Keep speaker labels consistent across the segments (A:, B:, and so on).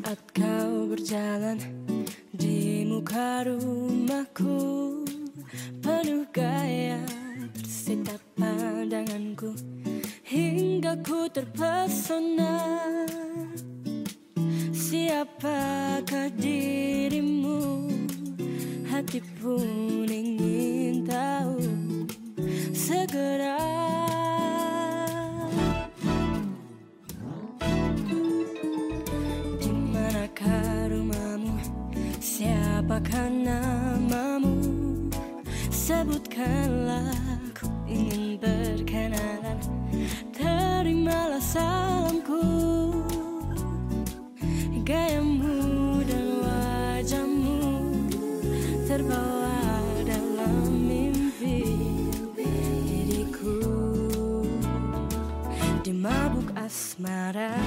A: Saat kau berjalan di muka rumahku, penuh gaya bersitap pandanganku, hingga ku terpesona. Siapakah dirimu? Hati pun ingin tahu segera. Dimanakah rumahmu? Siapakah namamu? Sebutkanlah, ku ingin berkenalan. Terimalah salamku. Gayamu dan wajahmu terbawa dalam mimpi diriku, di mabuk asmara.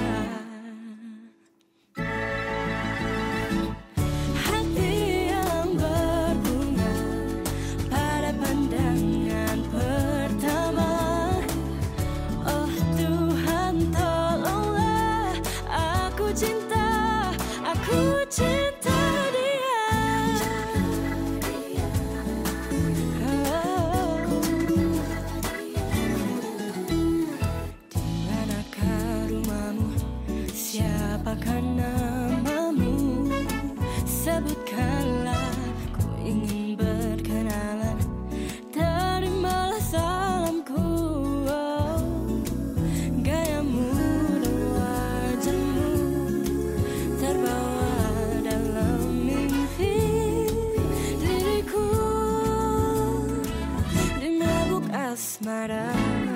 A: Hati yang berbunga pada pandangan pertama. Oh Tuhan, tolonglah, aku cinta dia. Dimanakah rumahmu? Siapakah namamu? Sebutkanlah, ku ingin berkenalan. Terimalah salamku. Gayamu dan wajahmu terbawa dalam mimpi diriku, di mabuk asmara.